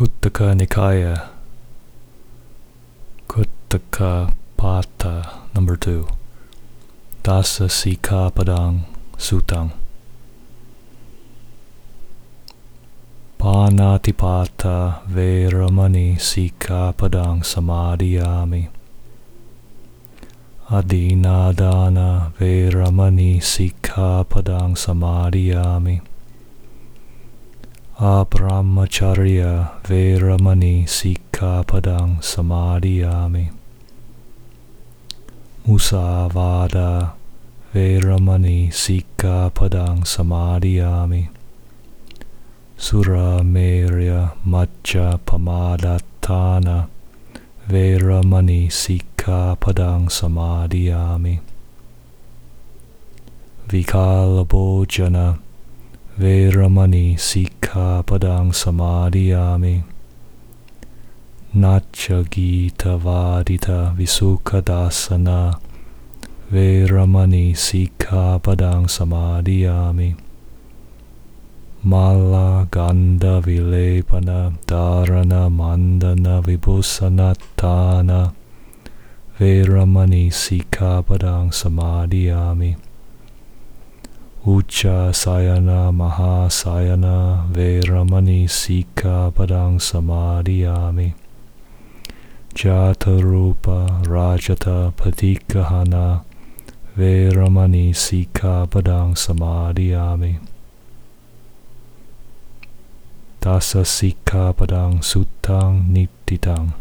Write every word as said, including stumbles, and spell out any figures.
Kuttaka Nikaya, Kuttaka Pata, number two. Dasa Sikapadang Sutang. Panatipata Veramani Sikapadang Samadhiyami. Adinadana Veramani Sikapadang Samadhiyami. Abrahmacharya Veramani Sikapadang Samadhiyami. Musavada Veramani Sikapadang Samadhiyami. Suramerya Majja Pamadatthana Veramani Sikapadang Samadhiyami. Vikalabhojana Veramani Sikapadang Samadhiyami. Nacha Gita Vadita Visukadasana Veramani Sikapadang Samadhiyami. Mala Gandha Vilepana Dharana Mandana Vibhusanatthana Veramani Sikapadang Samadhiyami. Ucha Sayana Mahasayana Veramani Sikapadang Samadhiyami. Jatarupa Rajata Patikahana Veramani Sikapadang Samadhiyami. Dasa Sikapadang Sutang Nititang.